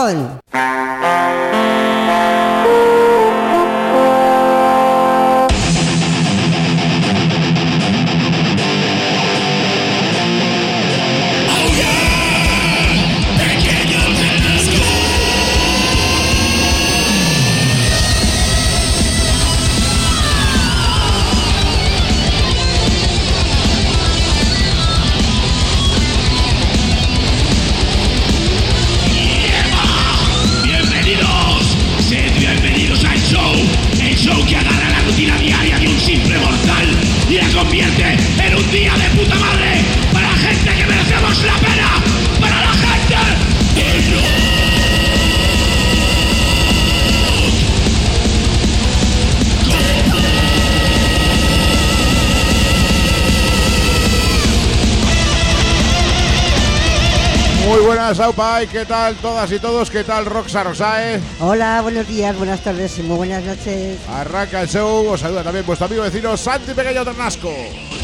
León. Saupai, ¿qué tal todas y todos? ¿Qué tal Roxa Rosae? Hola, buenos días, buenas tardes y muy buenas noches. Arranca el show, os saluda también vuestro amigo vecino Santi Pequeño Ternasco.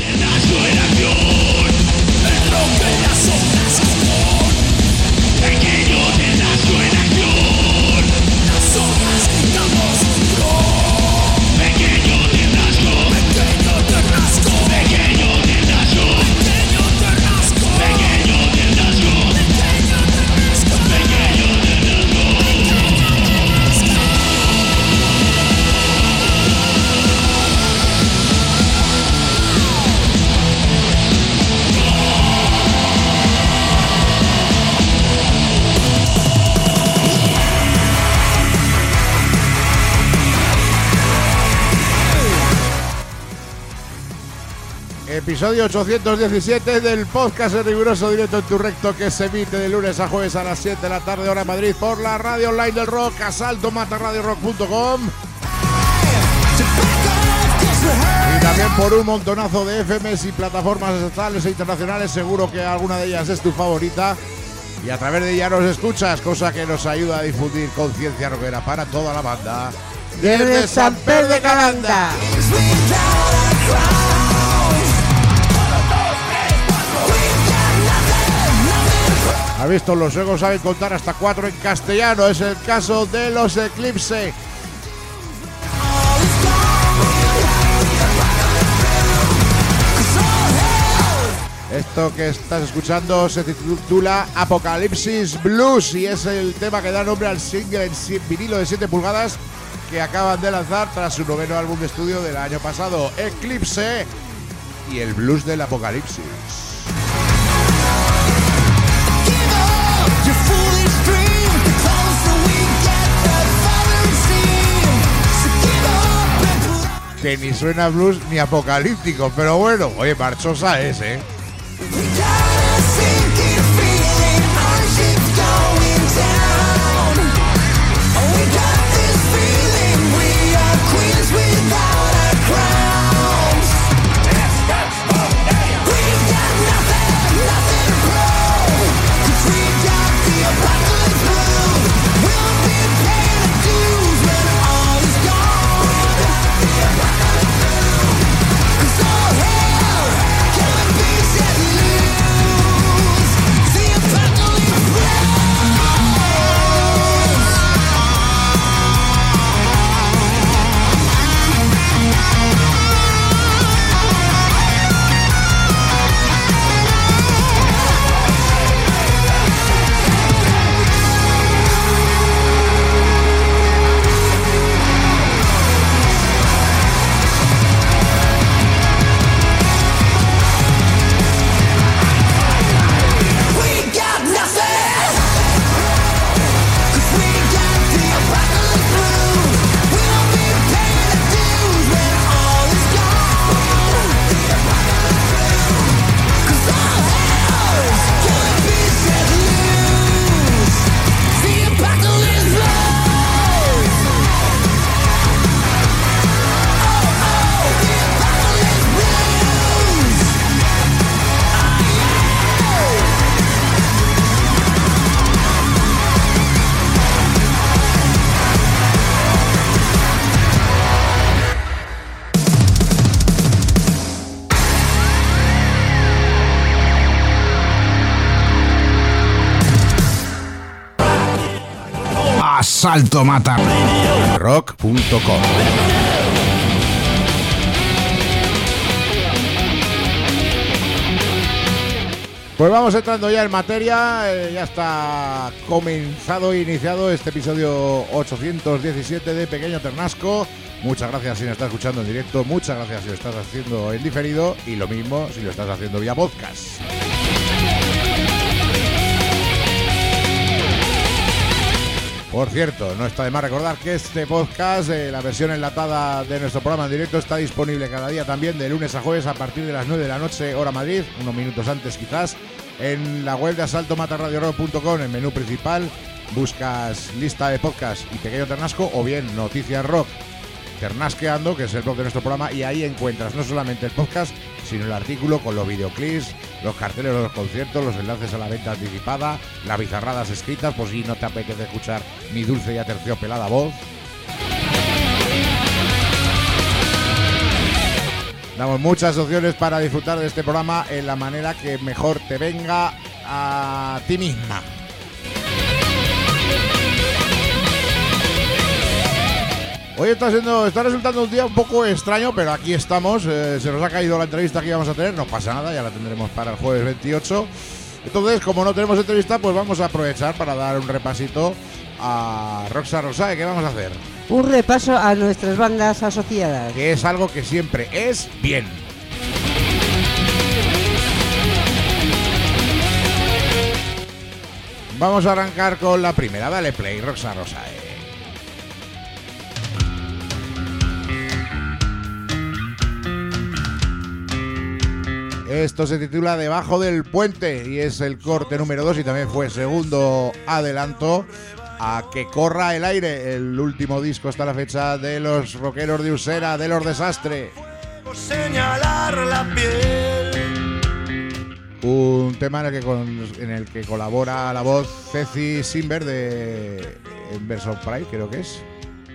Episodio 817 del podcast de Riguroso Directo en tu Recto, que se emite de lunes a jueves a las 7 de la tarde hora Madrid por la radio online del rock, asaltomataradiorock.com, y también por un montonazo de FMs y plataformas estatales e internacionales. Seguro que alguna de ellas es tu favorita y a través de ella nos escuchas, cosa que nos ayuda a difundir conciencia rockera para toda la banda desde San Pedro de Calanda. ¿Has visto? Los suegros saben contar hasta 4 en castellano. Es el caso de los Eclipse. Esto que estás escuchando se titula Apocalipsis Blues y es el tema que da nombre al single en vinilo de 7 pulgadas que acaban de lanzar tras su noveno álbum de estudio del año pasado, Eclipse y el blues del apocalipsis. Que ni suena blues ni apocalíptico, pero bueno, oye, marchosa es, ¿eh? Salto Mata. Rock.com. Pues vamos entrando ya en materia, ya está comenzado e iniciado este episodio 817 de Pequeño Ternasco. Muchas gracias si nos estás escuchando en directo, muchas gracias si lo estás haciendo en diferido y lo mismo si lo estás haciendo vía podcast. Por cierto, no está de más recordar que este podcast, la versión enlatada de nuestro programa en directo, está disponible cada día también de lunes a jueves a partir de las 9 de la noche, hora Madrid, unos minutos antes quizás, en la web de asaltomatarradiorock.com, en menú principal, buscas lista de podcast y Pequeño Ternasco o bien Noticias Rock Ternasqueando, que es el blog de nuestro programa, y ahí encuentras no solamente el podcast, sino el artículo con los videoclips, los carteles de los conciertos, los enlaces a la venta anticipada, las bizarradas escritas, por si no te apetece escuchar mi dulce y aterciopelada voz. Damos muchas opciones para disfrutar de este programa en la manera que mejor te venga a ti misma. Hoy está resultando un día un poco extraño, pero aquí estamos. Se nos ha caído la entrevista que íbamos a tener, no pasa nada, ya la tendremos para el jueves 28. Entonces, como no tenemos entrevista, pues vamos a aprovechar para dar un repasito a Roxa Rosae. ¿Qué vamos a hacer? Un repaso a nuestras bandas asociadas, Que es algo que siempre es bien. Vamos a arrancar con la primera. Dale play, Roxa Rosae. Esto se titula Debajo del Puente y es el corte número 2 y también fue segundo adelanto a Que Corra el Aire, el último disco hasta la fecha de los rockeros de Usera, de los Desastre. Señalar la piel. Un tema en el que colabora la voz Ceci Simber de Inverse of Pride, creo que es.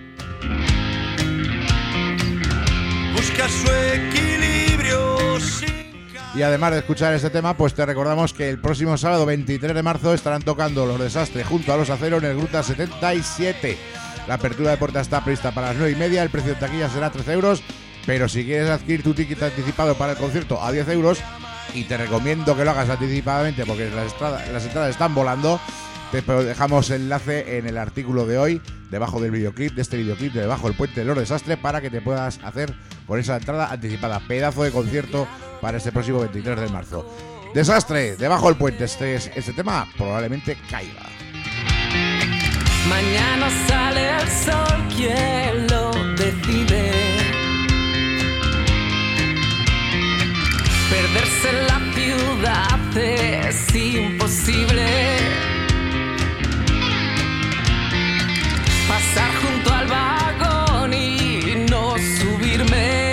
Busca su equilibrio sin... Y además de escuchar este tema, pues te recordamos que el próximo sábado 23 de marzo estarán tocando Los Desastre junto a Los Acero en el Gruta 77. La apertura de puertas está prevista para las 9:30, el precio de taquilla será 13 euros, pero si quieres adquirir tu ticket anticipado para el concierto a 10 euros, y te recomiendo que lo hagas anticipadamente porque las entradas están volando, te dejamos el enlace en el artículo de hoy, debajo del videoclip, de este videoclip de Debajo del Puente de Los Desastre, para que te puedas hacer con esa entrada anticipada. Pedazo de concierto para este próximo 23 de marzo. Desastre, Debajo del Puente. Este tema probablemente caiga. Mañana sale el sol, ¿quién lo decide? Perderse en la ciudad es imposible. Pasar junto al vagón y no subirme.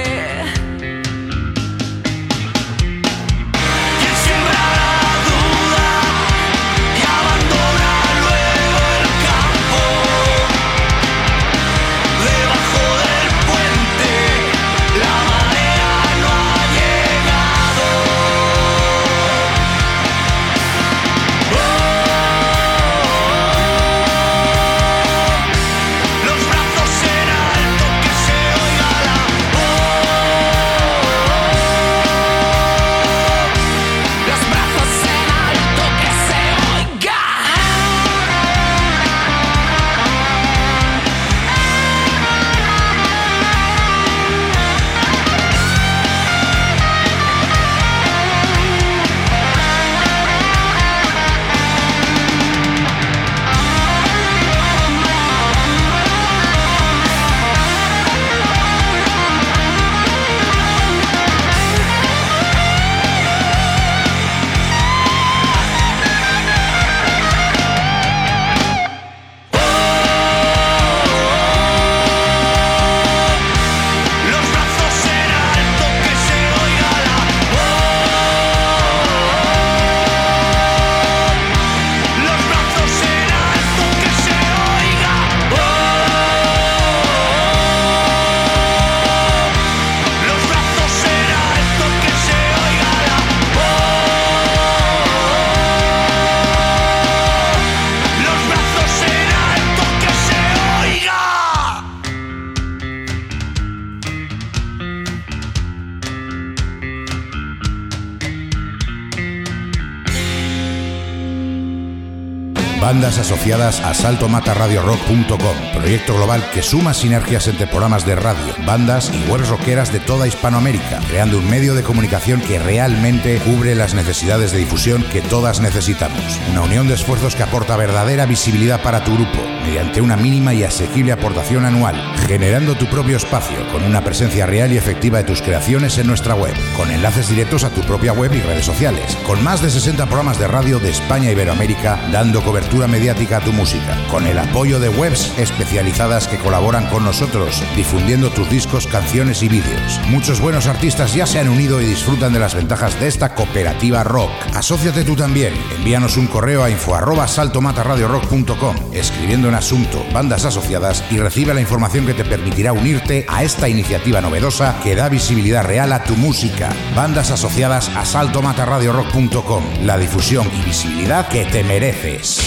Bandas asociadas a saltomatarradiorock.com, proyecto global que suma sinergias entre programas de radio, bandas y webs rockeras de toda Hispanoamérica, creando un medio de comunicación que realmente cubre las necesidades de difusión que todas necesitamos. Una unión de esfuerzos que aporta verdadera visibilidad para tu grupo, mediante una mínima y asequible aportación anual, generando tu propio espacio con una presencia real y efectiva de tus creaciones en nuestra web, con enlaces directos a tu propia web y redes sociales, con más de 60 programas de radio de España e Iberoamérica dando cobertura mediática a tu música, con el apoyo de webs especializadas que colaboran con nosotros, difundiendo tus discos, canciones y vídeos. Muchos buenos artistas ya se han unido y disfrutan de las ventajas de esta cooperativa rock. Asóciate tú también. Envíanos un correo a info@saltomatarradiorock.com, escribiendo en asunto bandas asociadas, y recibe la información que te permitirá unirte a esta iniciativa novedosa que da visibilidad real a tu música. Bandas asociadas a saltomatarradiorock.com, la difusión y visibilidad que te mereces.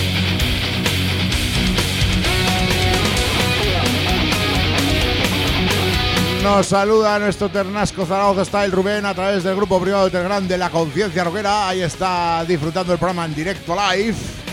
Nos saluda nuestro Ternasco Zaragoza Style Rubén a través del grupo privado de Telegram de la Conciencia Rockera. Ahí está disfrutando el programa en directo live.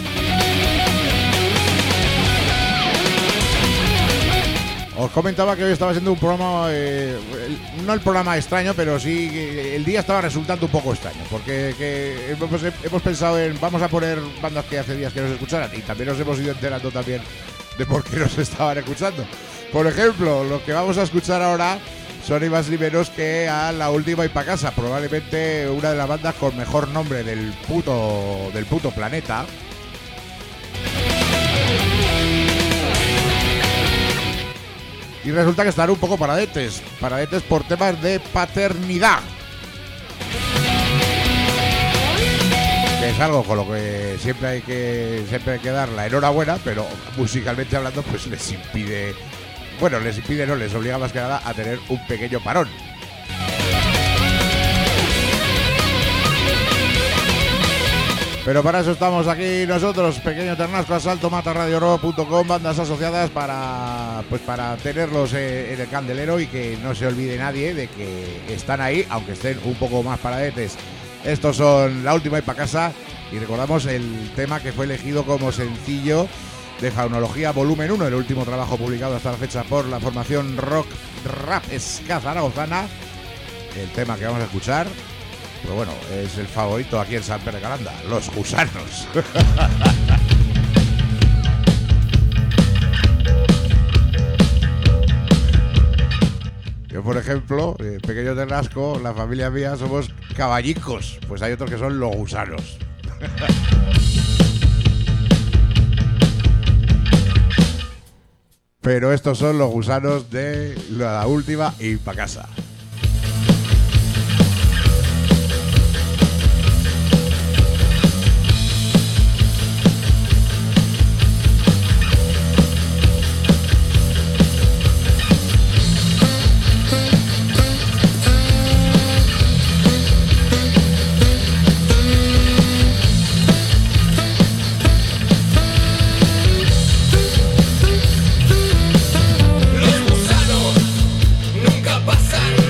Os comentaba que hoy estaba haciendo un programa, no el programa extraño, pero sí el día estaba resultando un poco extraño, porque hemos pensado en, vamos a poner bandas que hace días que nos escucharan, y también nos hemos ido enterando también de por qué nos estaban escuchando. Por ejemplo, lo que vamos a escuchar ahora son ni más ni menos que a La Última y Pa' Casa, probablemente una de las bandas con mejor nombre del puto planeta. Y resulta que están un poco paradetes por temas de paternidad. Que es algo con lo que siempre hay que dar la enhorabuena, pero musicalmente hablando pues les obliga más que nada a tener un pequeño parón. Pero para eso estamos aquí nosotros, Pequeño Ternasco, a saltomatarradiorock.com, bandas asociadas para tenerlos en el candelero y que no se olvide nadie de que están ahí, aunque estén un poco más paradetes. Estos son La Última y Pa' Casa, y recordamos el tema que fue elegido como sencillo de Faunología Volumen 1, el último trabajo publicado hasta la fecha por la formación rock rap ska zaragozana. El tema que vamos a escuchar, pues bueno, es el favorito aquí en San Pere Calanda, Los Gusanos. Yo, por ejemplo, Pequeño Ternasco, la familia mía, somos caballicos, pues hay otros que son los gusanos. Pero estos son los gusanos de La Última y Pa' Casa. Los gusanos nunca pasan.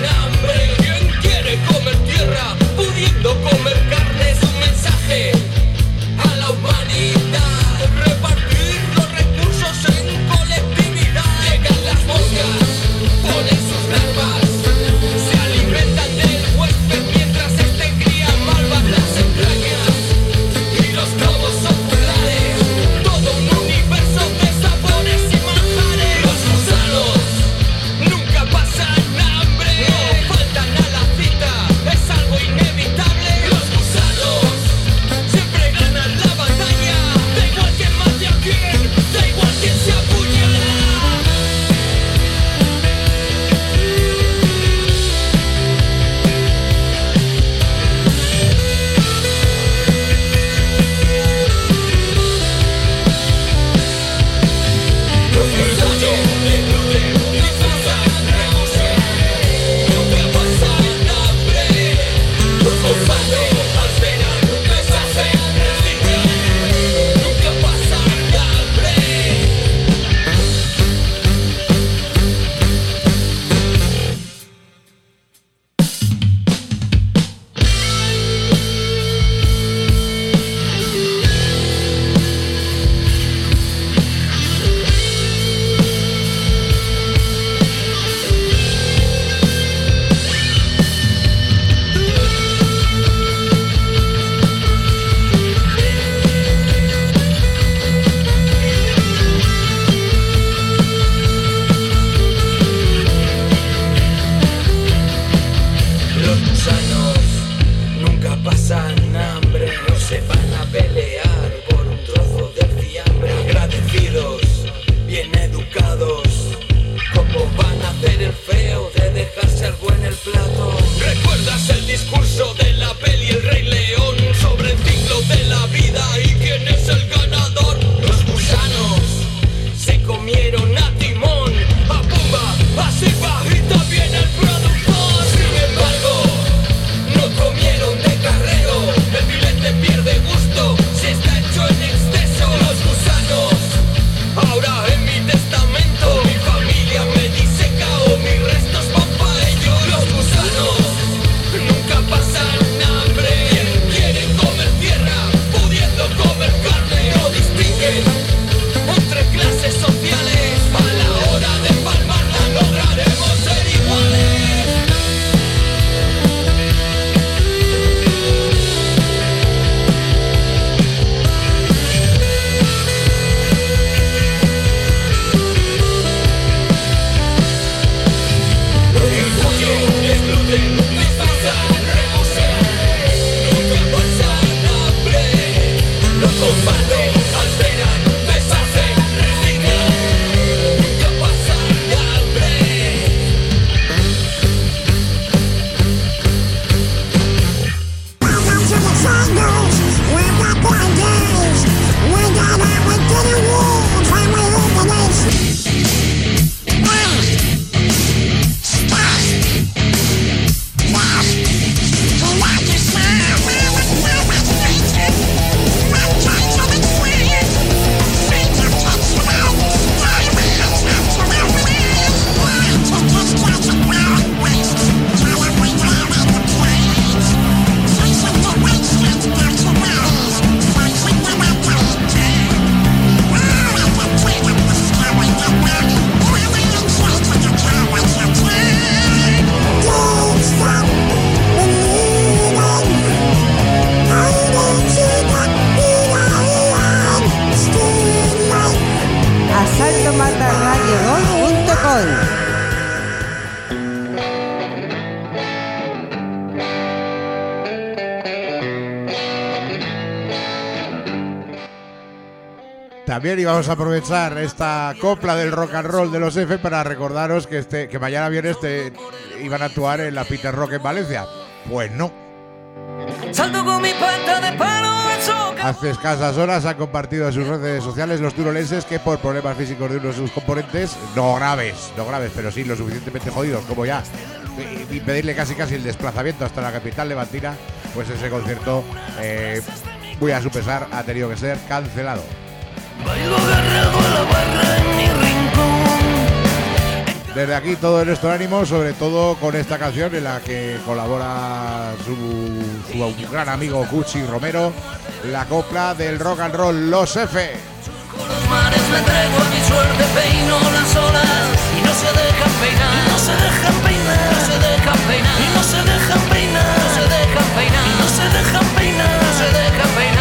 también íbamos a aprovechar esta copla del rock and roll de los F para recordaros que mañana viernes iban a actuar en la Peter Rock en Valencia. Pues no. Salto con mi pata de palo al soca. Hace escasas horas han compartido en sus redes sociales los turolenses que por problemas físicos de uno de sus componentes, no graves, pero sí lo suficientemente jodidos como ya impedirle casi el desplazamiento hasta la capital levantina, pues ese concierto, muy a su pesar, ha tenido que ser cancelado. Bailo agarrado a la barra en mi rincón. Desde aquí todo nuestro ánimo, sobre todo con esta canción en la que colabora su gran amigo Cuchi Romero, la copla del rock and roll Los F. Con los mares me entrego a mi suerte, peino las olas y no se dejan peinar. Y no se dejan peinar. No se dejan peinar. Y no se dejan peinar. No se dejan peinar. Y no se dejan peinar. No se dejan peinar.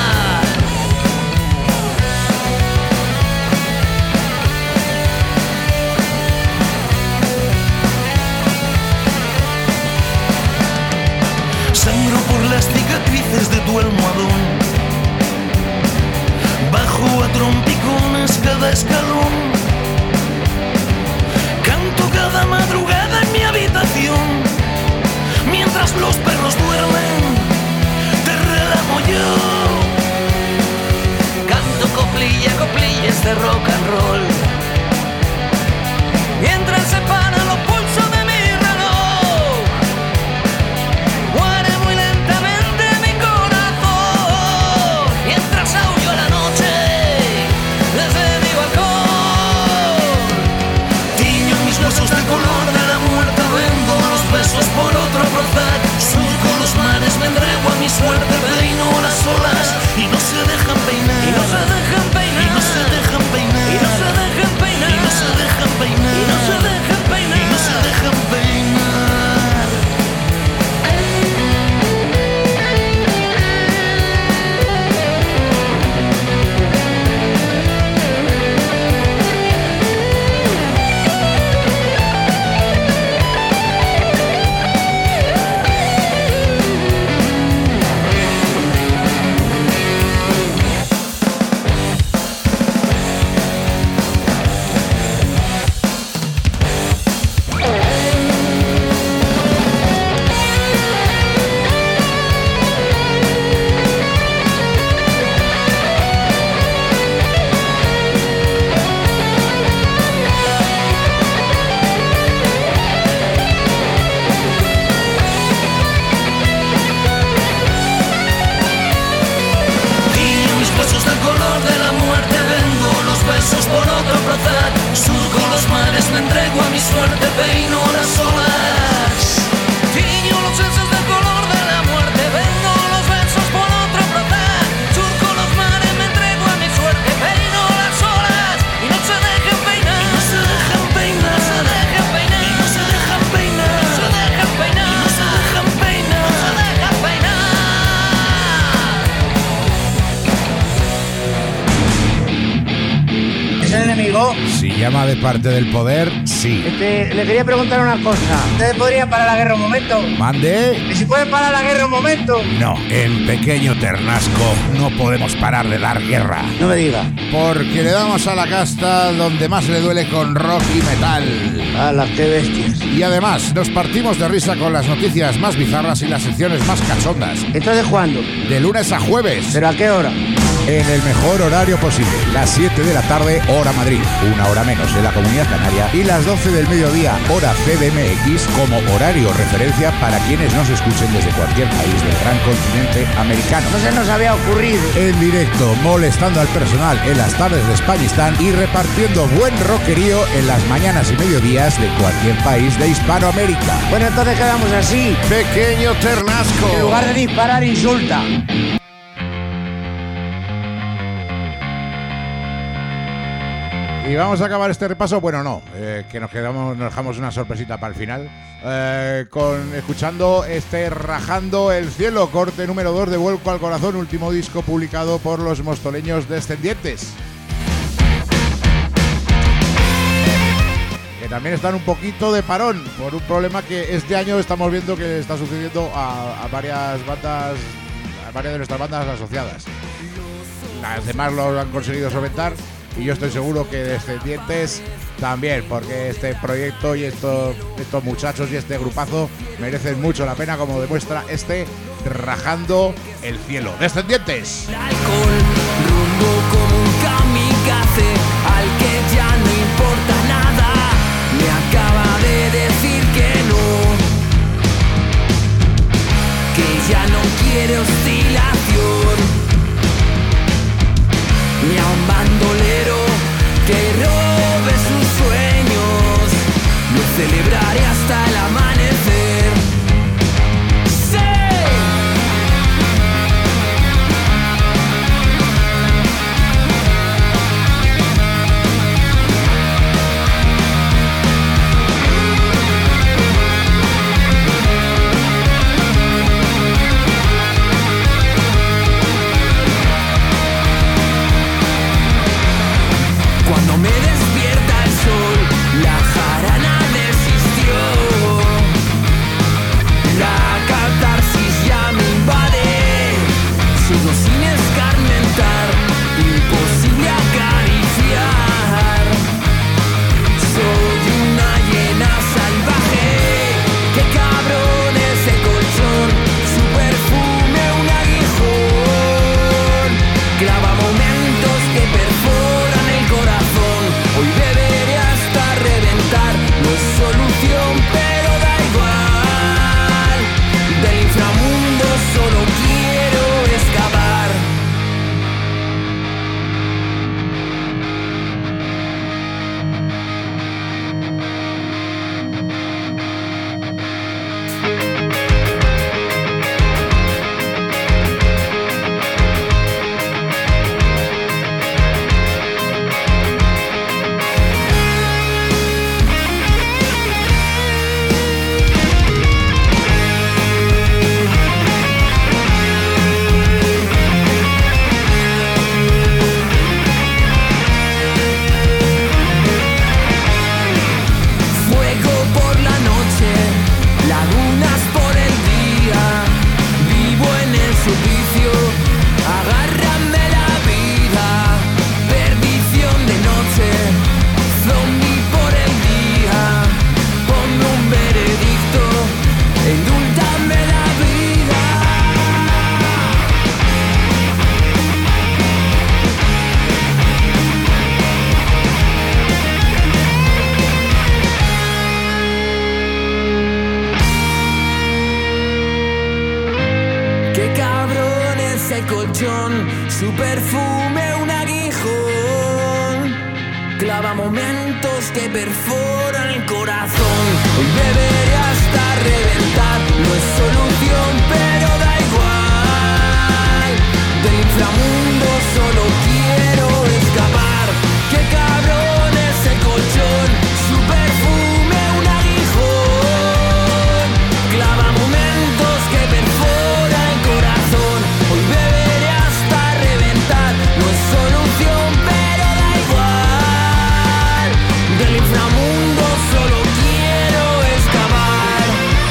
Sangro por las cicatrices de tu almohadón. Bajo a trompicones cada escalón. Canto cada madrugada en mi habitación. Mientras los perros duermen, te relamo yo. Canto coplillas de rock and roll. Mientras se paran los pulsos de mi reloj. Muere muy lentamente mi corazón. Mientras aullo la noche desde mi balcón. Tiño mis huesos de color de la muerte. Vendo los besos por otro brozar. Surco los mares, me entrego a mi suerte. Peino las olas y no se dejan peinar. Y no se dejan peinar. Y no se dejan peinar. Y no se dejan peinar. Y no se dejan peinar. Y no se dejan peinar. Y no se dejan peinar. Si llama de parte del poder, sí. Le quería preguntar una cosa. ¿Ustedes podrían parar la guerra un momento? ¿Mande? ¿Y si pueden parar la guerra un momento? No, en Pequeño Ternasco no podemos parar de dar guerra. No me diga. Porque le damos a la casta donde más le duele con rock y metal. ¡Hala, qué bestias! Y además nos partimos de risa con las noticias más bizarras y las secciones más cachondas. ¿Entonces cuándo? De lunes a jueves. ¿Pero a qué hora? En el mejor horario posible, las 7 de la tarde, hora Madrid, una hora menos en la Comunidad Canaria, y las 12 del mediodía, hora CDMX, como horario referencia para quienes nos escuchen desde cualquier país del gran continente americano. No se nos había ocurrido. En directo, molestando al personal en las tardes de Españistán y repartiendo buen rockerío en las mañanas y mediodías de cualquier país de Hispanoamérica. Bueno, entonces quedamos así. Pequeño Ternasco. En lugar de disparar, insulta. Y vamos a acabar este repaso, bueno no, que nos dejamos una sorpresita para el final, escuchando Rajando el Cielo, corte número 2 de Vuelco al Corazón, último disco publicado por los mostoleños Descendientes. Que también están un poquito de parón por un problema que este año estamos viendo que está sucediendo a varias bandas, a varias de nuestras bandas asociadas. las demás lo han conseguido solventar y yo estoy seguro que Descendientes también, porque este proyecto y estos muchachos y este grupazo merecen mucho la pena, como demuestra este Rajando el Cielo. Descendientes. El alcohol rumbo como un kamikaze al que ya no importa nada. Me acaba de decir que no, que ya no quiere oscilación, ni a un bandolero que robe sus sueños. Lo celebraré hasta el amanecer. ¡Sí! Cuando me despierta el sol, la jarana desistió. La catarsis ya me invade. Sigo sin escarmentar, imposible acariciar. Soy una hiena salvaje. Qué cabrón ese colchón, su perfume un aguijón. Clava momentos que perforan el corazón. Hoy beberé hasta reventar. No es solución, pero da igual. Del inframundo solo quiero escapar. Fuego por la noche, lagunas por el día. Vivo en el suplicio, agárrame la vida. Perdición de noche, zombie por el día. Ponme un veredicto, indúltame la vida. Qué cabrón ese colchón, su perfume un aguijón. Clava momentos que perforan el corazón. Hoy beberé hasta reventar. No es solución, pero da igual. Del inframundo solo quiero escapar. Qué cabrón ese colchón, su perfume un aguijón. Clava momentos que perforan el corazón. Hoy beberé hasta reventar. No es solución, pero da igual. Del inframundo solo quiero escapar.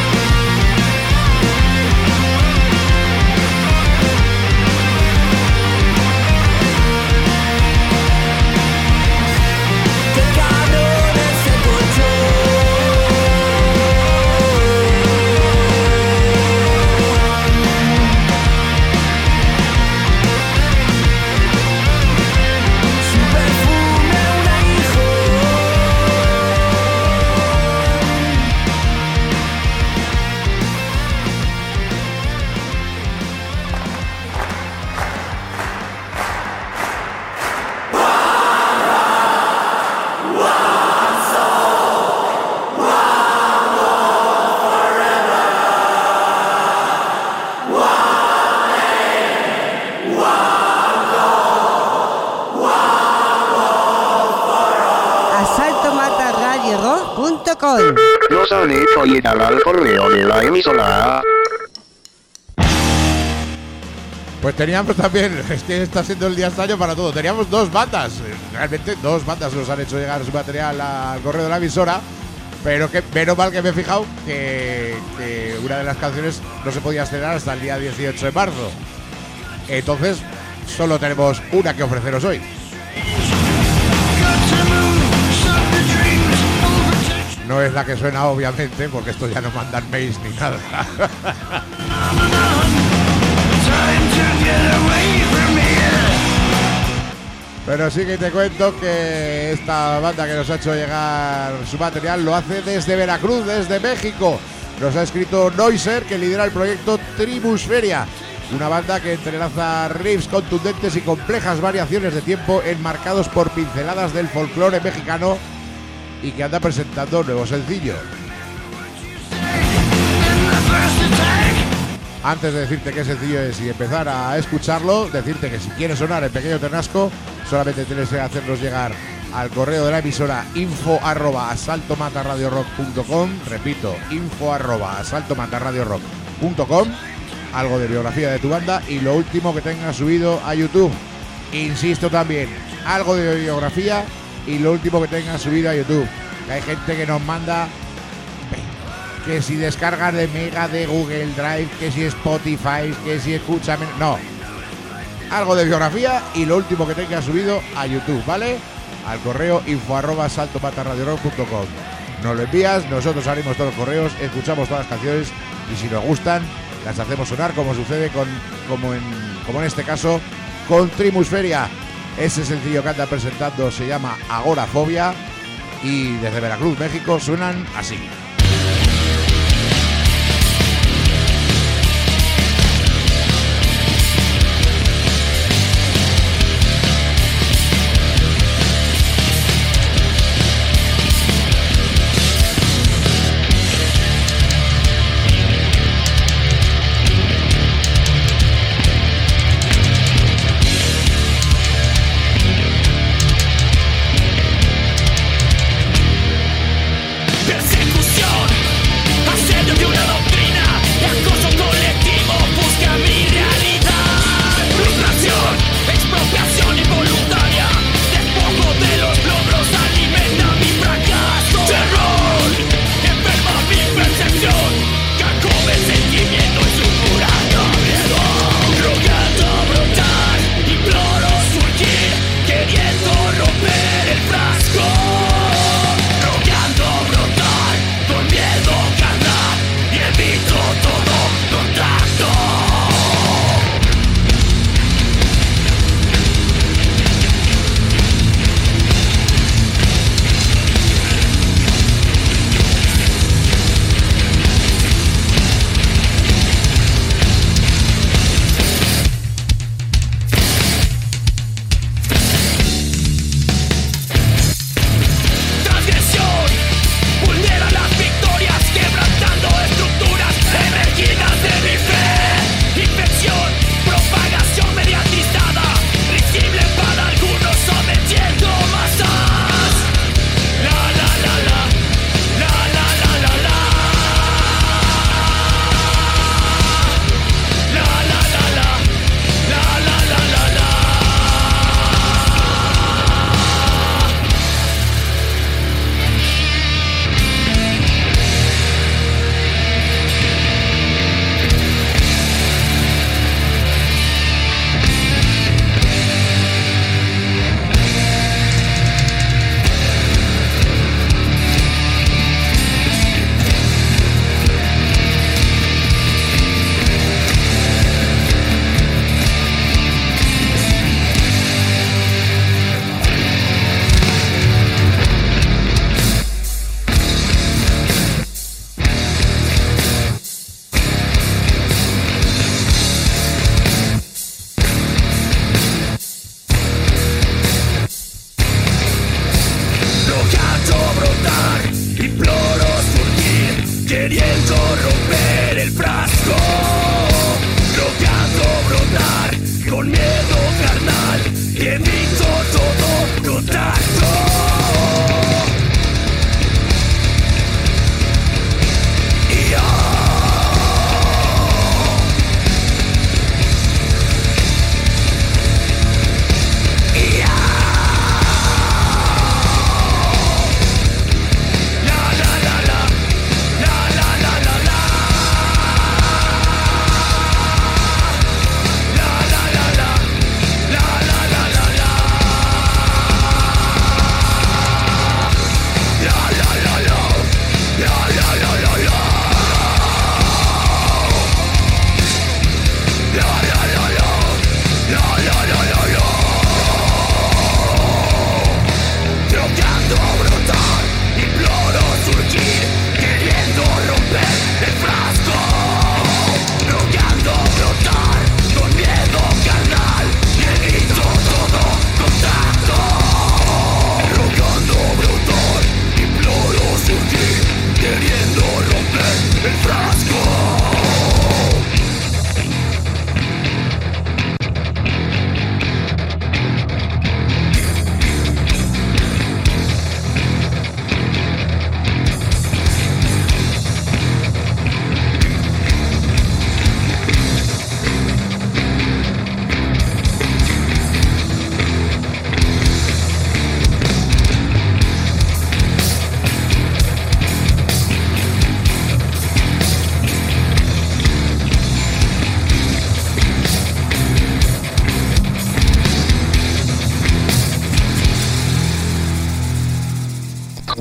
Qué cabrón ese colchón, su perfume un aguijón. asaltomatarradiorock.com. Nos han hecho llegar al correo de la emisora. Pues teníamos también, es que está siendo el día extraño para todo. Teníamos dos bandas, realmente dos bandas nos han hecho llegar su material al correo de la emisora. Pero que menos mal que me he fijado que una de las canciones no se podía estrenar hasta el día 18 de marzo. Entonces solo tenemos una que ofreceros hoy. No es la que suena, obviamente, porque esto ya no mandan mails ni nada. Pero sí que te cuento que esta banda que nos ha hecho llegar su material lo hace desde Veracruz, desde México. Nos ha escrito Noiser, que lidera el proyecto Tribusferia, una banda que entrelaza riffs contundentes y complejas variaciones de tiempo enmarcados por pinceladas del folclore mexicano y que anda presentando un nuevo sencillo. Antes de decirte qué sencillo es y empezar a escucharlo, decirte que si quieres sonar en Pequeño Ternasco, solamente tienes que hacernos llegar al correo de la emisora info@asaltomatarradiorock.com. Repito, info@asaltomatarradiorock.com. Algo de biografía de tu banda y lo último que tengas subido a YouTube. Insisto también, algo de biografía y lo último que tengas subido a YouTube. Que hay gente que nos manda que si descargas de Mega, de Google Drive, que si Spotify, que si escúchame. No. Algo de biografía y lo último que tengas subido a YouTube, ¿vale? Al correo info@saltomatarradiorock.com. Nos lo envías, nosotros abrimos todos los correos, escuchamos todas las canciones y si nos gustan, las hacemos sonar, como sucede como en este caso con Tribusferia. Ese sencillo que anda presentando se llama Agorafobia y desde Veracruz, México, suenan así. Persecución.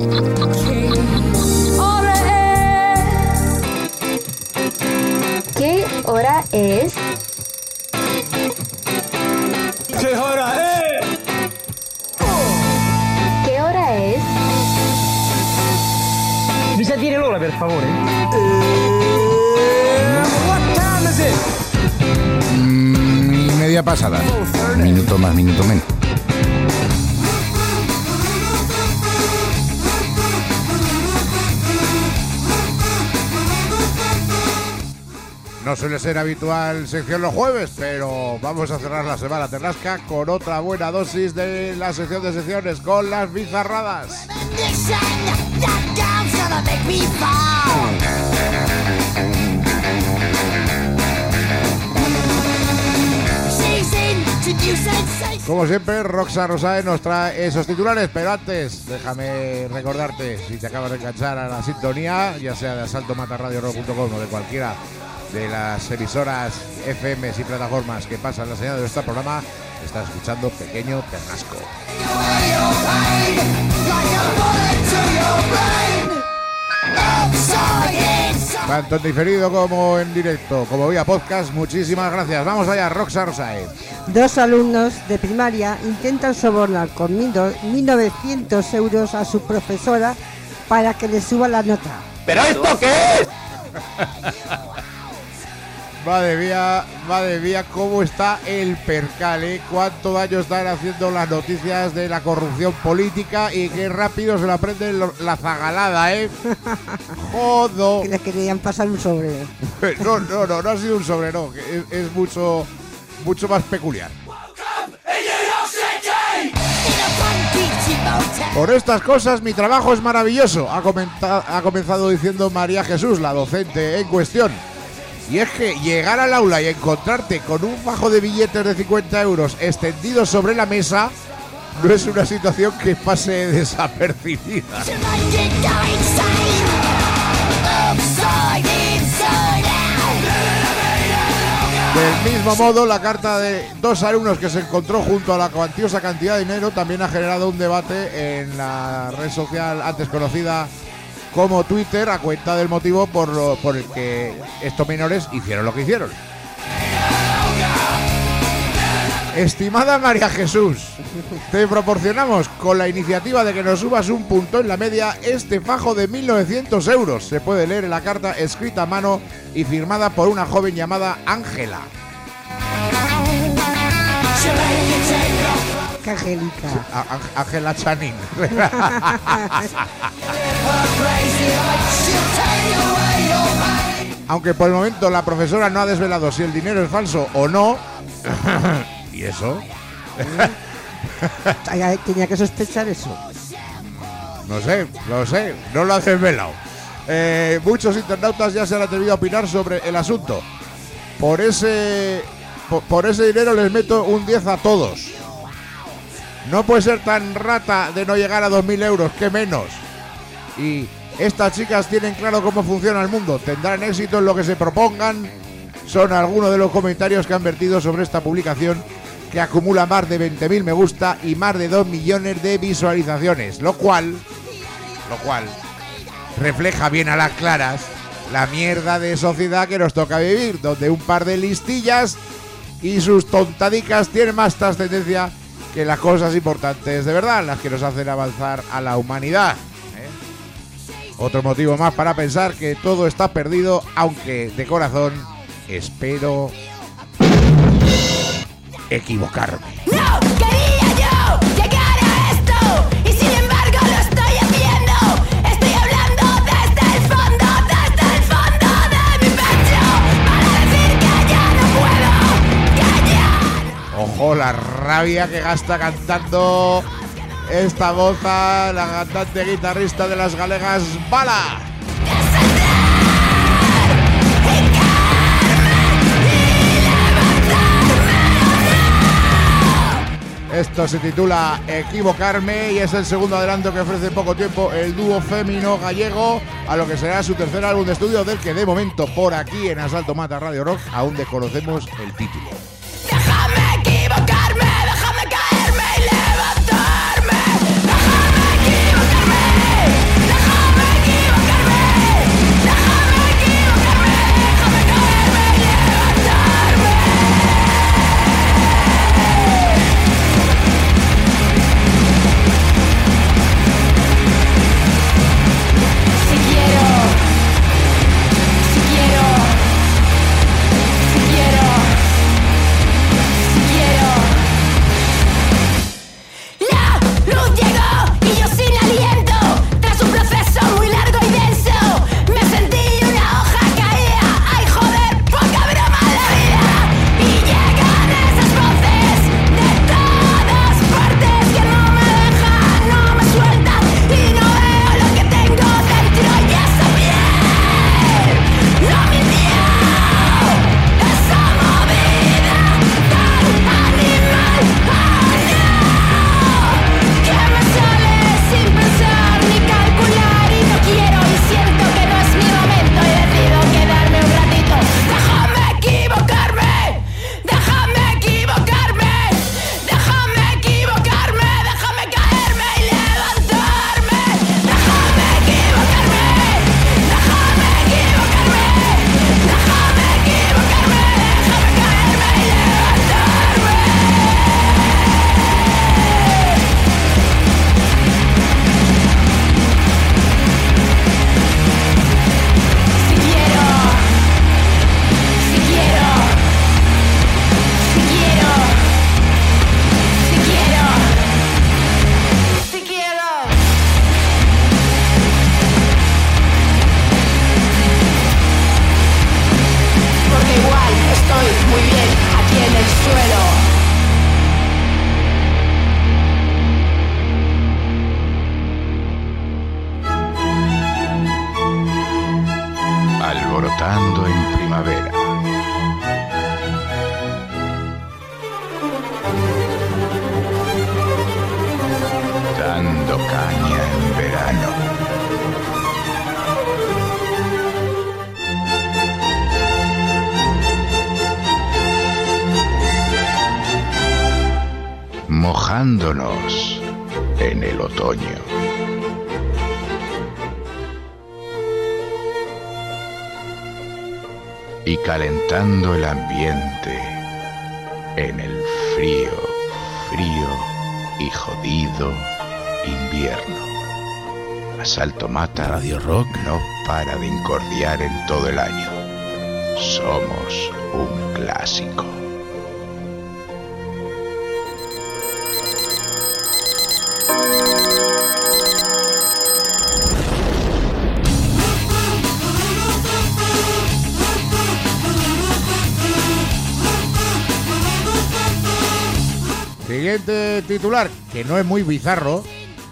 ¿Qué hora es? ¿Qué hora es? ¿Qué hora es? Mi sa dire l'ora, per favore? What time is it? Y media pasada. Minuto más, minuto menos. No suele ser habitual sección los jueves, pero vamos a cerrar la semana terrasca con otra buena dosis de la sección de secciones, con las bizarradas. Como siempre, Roxa Rosae nos trae esos titulares, pero antes déjame recordarte, si te acabas de enganchar a la sintonía, ya sea de asaltomatarradiorock.com o de cualquiera de las emisoras FM y plataformas que pasan la señal de nuestro programa, estás escuchando Pequeño Ternasco. Tanto en diferido como en directo, como vía podcast, muchísimas gracias. Vamos allá, Roxa Rosae. 2 alumnos de primaria intentan sobornar con 1.900 euros a su profesora para que le suba la nota. ¿Pero esto qué es? Madre mía, cómo está el percal, ¿eh? Cuánto daño están haciendo las noticias de la corrupción política y qué rápido se lo aprende la zagalada, ¿eh? Jodo. Que le querían pasar un sobre. No ha sido un sobre, no. Es mucho más peculiar. Por estas cosas mi trabajo es maravilloso, ha comenzado diciendo María Jesús, la docente en cuestión. Y es que llegar al aula y encontrarte con un fajo de billetes de 50 euros extendidos sobre la mesa no es una situación que pase desapercibida. Del mismo modo, la carta de 2 alumnos que se encontró junto a la cuantiosa cantidad de dinero también ha generado un debate en la red social antes conocida como Twitter, a cuenta del motivo por el que estos menores hicieron lo que hicieron. Estimada María Jesús, te proporcionamos con la iniciativa de que nos subas un punto en la media este fajo de 1.900 euros. Se puede leer en la carta escrita a mano y firmada por una joven llamada Ángela. Angélica. Ángela Channing. Aunque por el momento la profesora no ha desvelado si el dinero es falso o no. ¿Y eso? Tenía que sospechar eso. No sé, no lo ha desvelado. Muchos internautas ya se han atrevido a opinar sobre el asunto. Por ese dinero les meto un 10 a todos. No puede ser tan rata de no llegar a 2.000 euros, que menos. Y estas chicas tienen claro cómo funciona el mundo. Tendrán éxito en lo que se propongan. Son algunos de los comentarios que han vertido sobre esta publicación, que acumula más de 20.000 me gusta y más de 2 millones de visualizaciones. Lo cual refleja bien a las claras la mierda de sociedad que nos toca vivir, donde un par de listillas y sus tontadicas tienen más trascendencia que las cosas importantes de verdad, las que nos hacen avanzar a la humanidad. Otro motivo más para pensar que todo está perdido, aunque de corazón espero equivocarme. No quería yo llegar a esto y sin embargo lo estoy haciendo. Estoy hablando desde el fondo de mi pecho para decir que ya no puedo, que ya no. Ojo la rabia que gasta cantando esta moza, la cantante guitarrista de las Galegas, Bala. Esto se titula Equivocarme y es el segundo adelanto que ofrece en poco tiempo el dúo fémino gallego a lo que será su tercer álbum de estudio, del que de momento por aquí en Asalto Mata Radio Rock aún desconocemos el título. Déjame equivocarme, déjame caerme y levantarme. Déjame equivocarme. suelo. Alborotando en primavera. Dando caña en verano. Mojándonos en el otoño. Y calentando el ambiente en el frío y jodido invierno. Asalto Mata Radio Rock no para de incordiar en todo el año. Somos un clásico. Siguiente titular, que no es muy bizarro.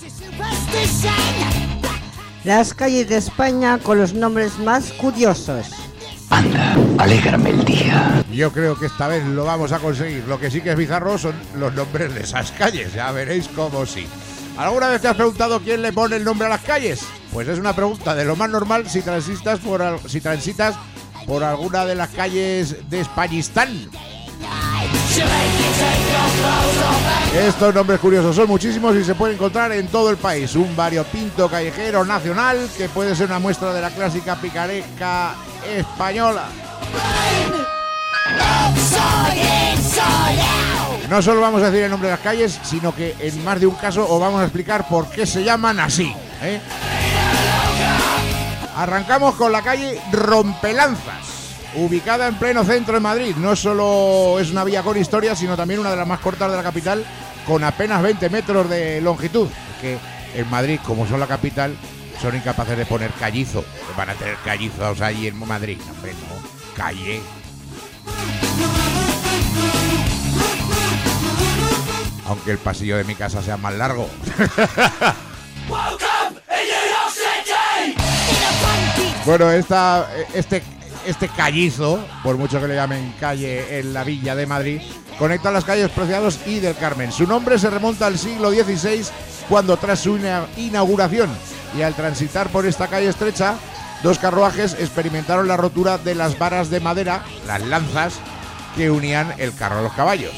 Las calles de España con los nombres más curiosos. Anda, alégrame el día. Yo creo que esta vez lo vamos a conseguir. Lo que sí que es bizarro son los nombres de esas calles. Ya veréis cómo sí. ¿Alguna vez te has preguntado quién le pone el nombre a las calles? Pues es una pregunta de lo más normal si transitas por alguna de las calles de Españistán. Estos nombres curiosos son muchísimos y se pueden encontrar en todo el país. Un variopinto callejero nacional que puede ser una muestra de la clásica picaresca española. No solo vamos a decir el nombre de las calles, sino que en más de un caso os vamos a explicar por qué se llaman así, ¿eh? Arrancamos con la calle Rompelanzas, ubicada en pleno centro de Madrid. No solo es una vía con historia, sino también una de las más cortas de la capital, con apenas 20 metros de longitud. Es que en Madrid, como son la capital, son incapaces de poner callizo. Van a tener callizos allí en Madrid. Hombre, no, calle. Aunque el pasillo de mi casa sea más largo. Bueno, este callizo, por mucho que le llamen calle en la Villa de Madrid, conecta las calles Preciados y del Carmen. Su nombre se remonta al siglo XVI, cuando tras su inauguración y al transitar por esta calle estrecha, dos carruajes experimentaron la rotura de las varas de madera, las lanzas, que unían el carro a los caballos.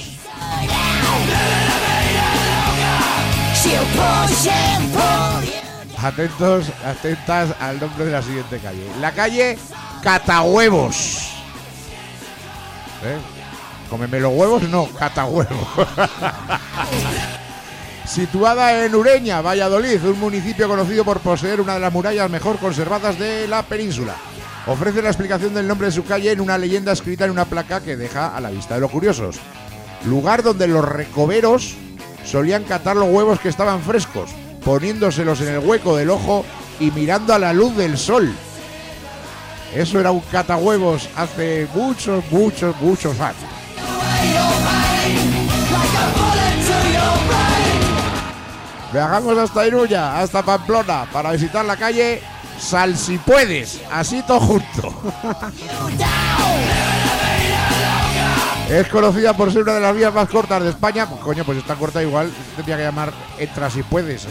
Atentas al nombre de la siguiente calle. La calle Catahuevos. Cómeme los huevos, no, catahuevos. Situada en Ureña, Valladolid, un municipio conocido por poseer una de las murallas mejor conservadas de la península. Ofrece la explicación del nombre de su calle en una leyenda escrita en una placa que deja a la vista de los curiosos. Lugar donde los recoveros solían catar los huevos que estaban frescos, poniéndoselos en el hueco del ojo y mirando a la luz del sol. Eso era un catahuevos hace muchos años. Viajamos hasta Iruña, hasta Pamplona, para visitar la calle Sal si puedes, así todo junto. Es conocida por ser una de las vías más cortas de España. Pues coño, pues está corta igual, tendría que llamar Entra si puedes.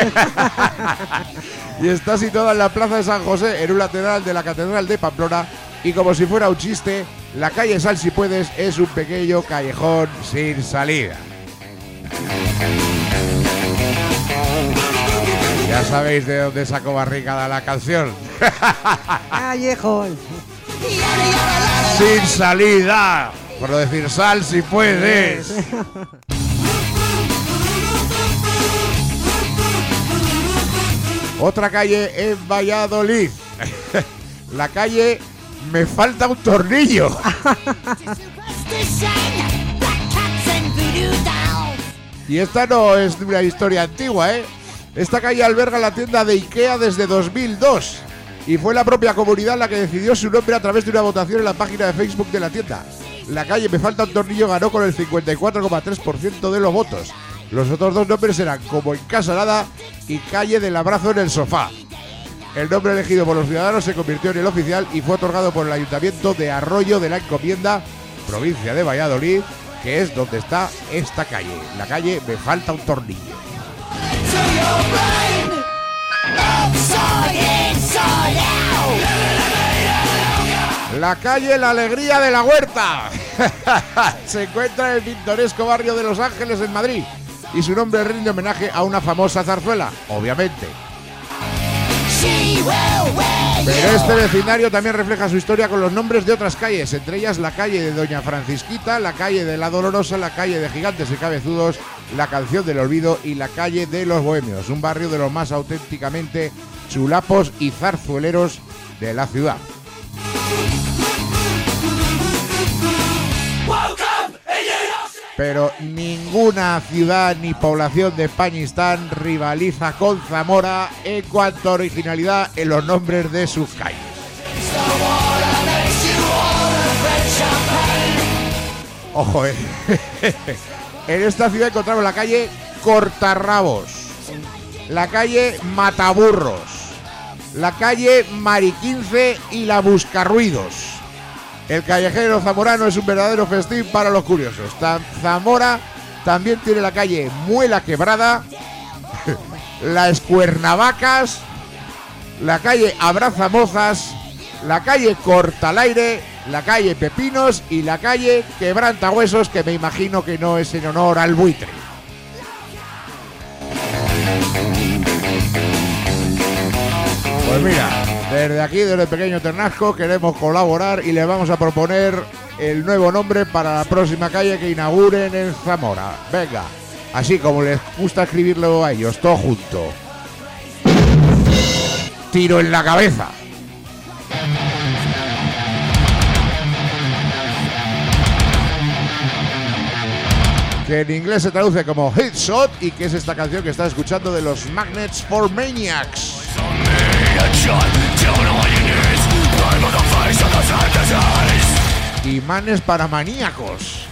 Y está situada en la plaza de San José, en un lateral de la Catedral de Pamplona. Y como si fuera un chiste, la calle Sal si puedes es un pequeño callejón sin salida. Ya sabéis de dónde sacó Barricada la canción. Callejón sin salida. Por no decir sal si puedes. Otra calle en Valladolid. La calle Me falta un tornillo. Y esta no es una historia antigua, ¿eh? Esta calle alberga la tienda de Ikea desde 2002. Y fue la propia comunidad la que decidió su nombre a través de una votación en la página de Facebook de la tienda. La calle Me Falta un Tornillo ganó con el 54,3% de los votos. Los otros dos nombres eran Como en Casa Nada y Calle del Abrazo en el Sofá. El nombre elegido por los ciudadanos se convirtió en el oficial y fue otorgado por el Ayuntamiento de Arroyo de la Encomienda, provincia de Valladolid, que es donde está esta calle, la calle Me Falta un Tornillo. La calle La Alegría de la Huerta se encuentra en el pintoresco barrio de Los Ángeles, en Madrid, y su nombre rinde homenaje a una famosa zarzuela, obviamente. Pero este vecindario también refleja su historia con los nombres de otras calles, entre ellas la calle de Doña Francisquita, la calle de la Dolorosa, la calle de Gigantes y Cabezudos, la Canción del Olvido y la calle de los Bohemios, un barrio de los más auténticamente chulapos y zarzueleros de la ciudad. Pero ninguna ciudad ni población de Españistán rivaliza con Zamora en cuanto a originalidad en los nombres de sus calles. Ojo, en esta ciudad encontramos la calle Cortarrabos, la calle Mataburros, la calle Mariquince y la Buscarruidos. El callejero zamorano es un verdadero festín para los curiosos. Zamora también tiene la calle Muela Quebrada, la Escuernavacas, la calle Abrazamozas, la calle Cortalaire, la calle Pepinos y la calle Quebrantahuesos, que me imagino que no es en honor al buitre. Pues mira, desde aquí, desde Pequeño Ternasco, queremos colaborar y les vamos a proponer el nuevo nombre para la próxima calle que inauguren en Zamora. Venga, así como les gusta escribirlo a ellos, todo junto. Tiro en la cabeza. Que en inglés se traduce como Hit Shot y que es esta canción que estás escuchando de los Magnets for Maniacs. Imanes para maníacos.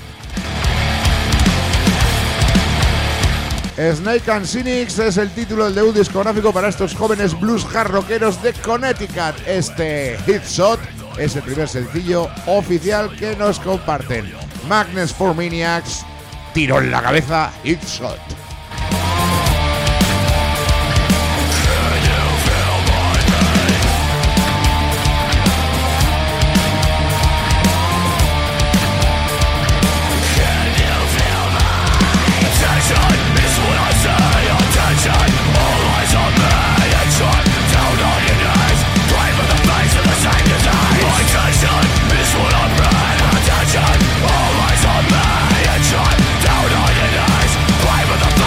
Snake and Cynics es el título del debut discográfico para estos jóvenes blues hard rockeros de Connecticut. Este Hit Shot es el primer sencillo oficial que nos comparten. Magnets for Maniacs, tiro en la cabeza, Hit Shot. Down on your knees, cry for the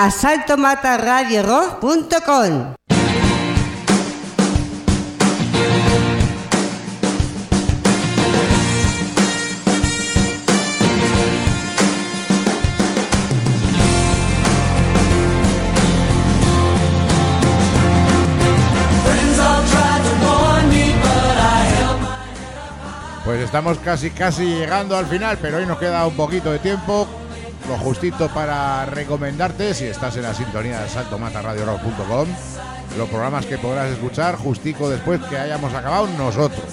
asaltomataradiorock.com. Pues estamos casi llegando al final, pero hoy nos queda un poquito de tiempo, lo justito para recomendarte, si estás en la sintonía de asaltomataradiorock.com, los programas que podrás escuchar justico después que hayamos acabado nosotros.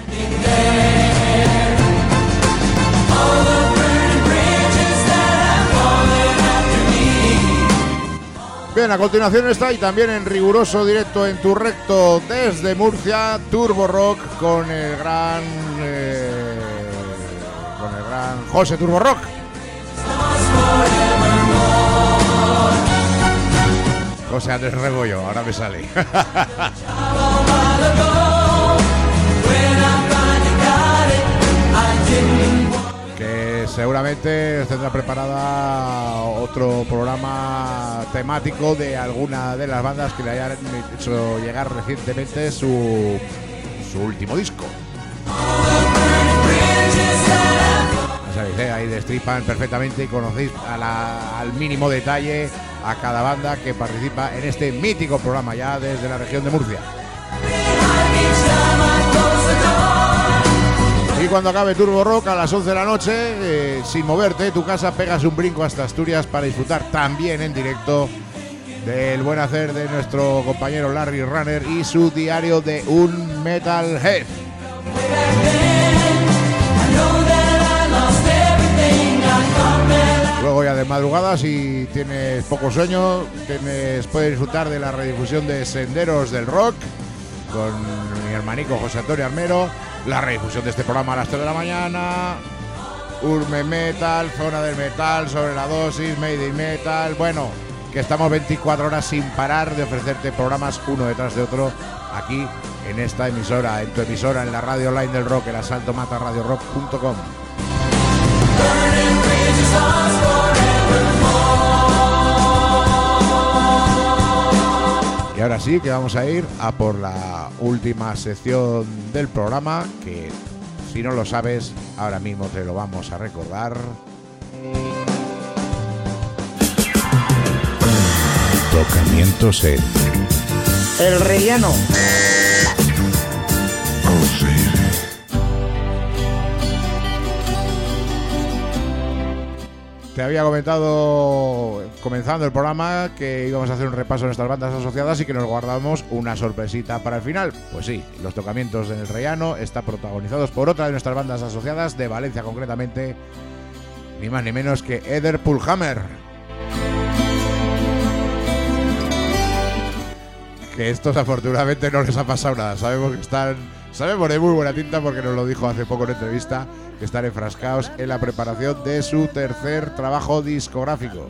Bien, a continuación está y también en riguroso directo en tu recto desde Murcia, Turbo Rock con el gran José Turbo Rock. José Andrés Rebollo, ahora me sale. Que seguramente tendrá preparada otro programa temático de alguna de las bandas que le hayan hecho llegar recientemente su último disco. Ya sabéis, ahí destripan perfectamente y conocéis al mínimo detalle a cada banda que participa en este mítico programa ya desde la región de Murcia. Y cuando acabe Turbo Rock a las 11 de la noche, sin moverte de tu casa, pegas un brinco hasta Asturias para disfrutar también en directo del buen hacer de nuestro compañero Larry Runner y su diario de un Metalhead. Luego ya de madrugada, si tienes poco sueño, puedes disfrutar de la redifusión de Senderos del Rock con mi hermanico José Antonio Armero, la redifusión de este programa a las 3 de la mañana, Urme Metal, Zona del Metal, Sobre la Dosis, Made in Metal. Bueno, que estamos 24 horas sin parar de ofrecerte programas uno detrás de otro aquí en esta emisora, en tu emisora, en la radio online del rock, el asaltomataradiorock.com. Y ahora sí que vamos a ir a por la última sección del programa, que si no lo sabes, ahora mismo te lo vamos a recordar. Tocamientos en El Rellano. Te había comentado, comenzando el programa, que íbamos a hacer un repaso de nuestras bandas asociadas y que nos guardamos una sorpresita para el final. Pues sí, Los Tocamientos en El Rellano está protagonizados por otra de nuestras bandas asociadas, de Valencia concretamente, ni más ni menos que Eder Pullhammer. Que estos afortunadamente no les ha pasado nada, sabemos de muy buena tinta porque nos lo dijo hace poco en entrevista, que están enfrascados en la preparación de su tercer trabajo discográfico.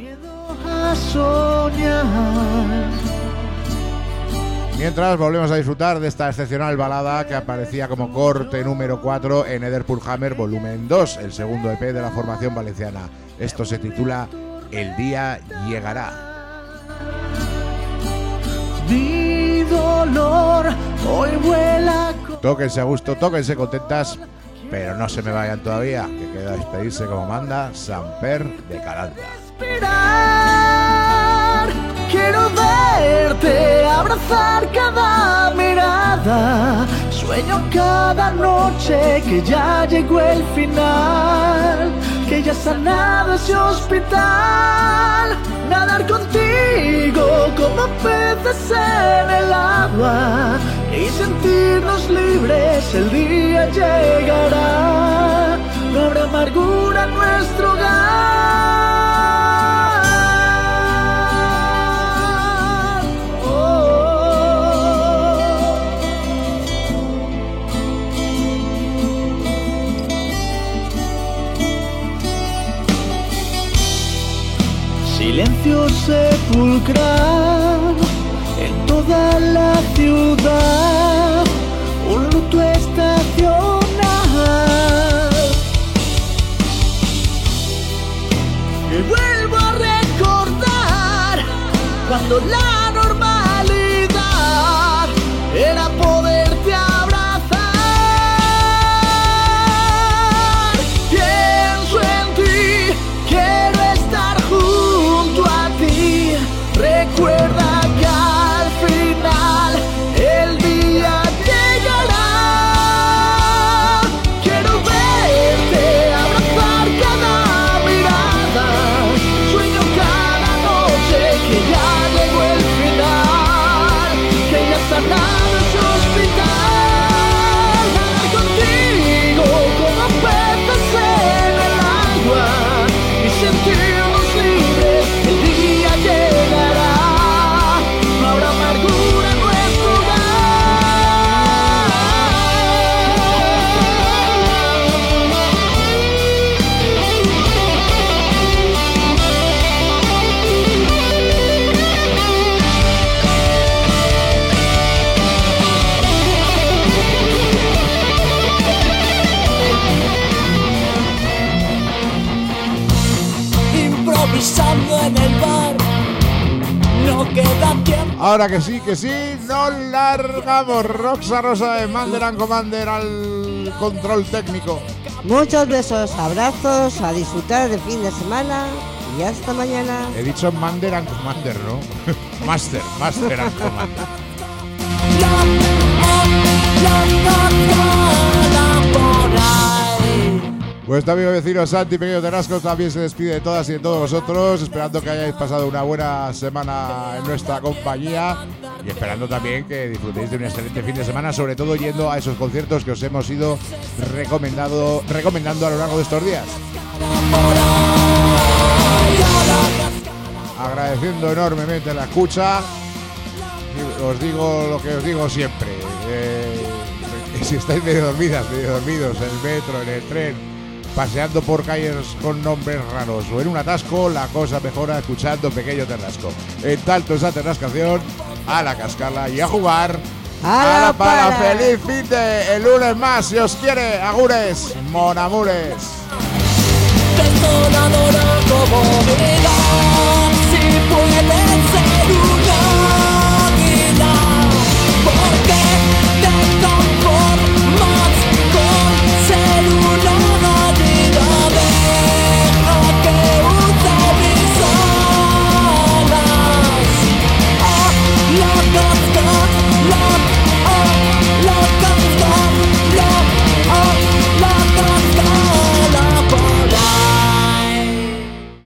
Mientras volvemos a disfrutar de esta excepcional balada que aparecía como corte número 4 en Eder Pullhammer Volumen 2, el segundo EP de la formación valenciana. Esto se titula El día llegará. Mi dolor hoy vuela. Tóquense a gusto, tóquense contentas, pero no se me vayan todavía, que queda despedirse como manda Samper de Calanda. Esperar, quiero verte, abrazar cada mirada, sueño cada noche que ya llegó el final, que ya ha sanado ese hospital, nadar contigo como peces en el agua y sentirnos libres, el día llegará, no habrá amargura en nuestro hogar. Silencio sepulcral en toda la ciudad, un luto estacional. Y vuelvo a recordar cuando la normalidad era poderte abrazar. Pienso en ti, quiero estar junto a ti. Recuerda que al final el día llegará. Quiero verte, abrazar cada mirada. Sueño cada noche que ya llegó el final, que ya está sanado ese hospital. Nadar contigo como peces en el agua y sentirnos libres. El día llegará, no habrá amargura en nuestro improvisando en el bar, no queda tiempo. Ahora que sí, nos largamos. Roxa Rosa de Mander and Commander al control técnico. Muchos besos, abrazos, a disfrutar del fin de semana y hasta mañana. He dicho Mander and Commander, ¿no? Master and Commander. Vuestro amigo vecino Santi Pequeño Terrasco también se despide de todas y de todos vosotros, esperando que hayáis pasado una buena semana en nuestra compañía y esperando también que disfrutéis de un excelente fin de semana, sobre todo yendo a esos conciertos que os hemos ido recomendando a lo largo de estos días. Agradeciendo enormemente la escucha, y os digo lo que os digo siempre, que si estáis medio dormidos en el metro, en el tren, paseando por calles con nombres raros o en un atasco, la cosa mejora escuchando Pequeño Terrasco. En tanto esa terrascación, a la cascarla y a jugar a la pala. ¡Feliz fin de el lunes más! Si os quiere, agures, monamures. Perdonadora.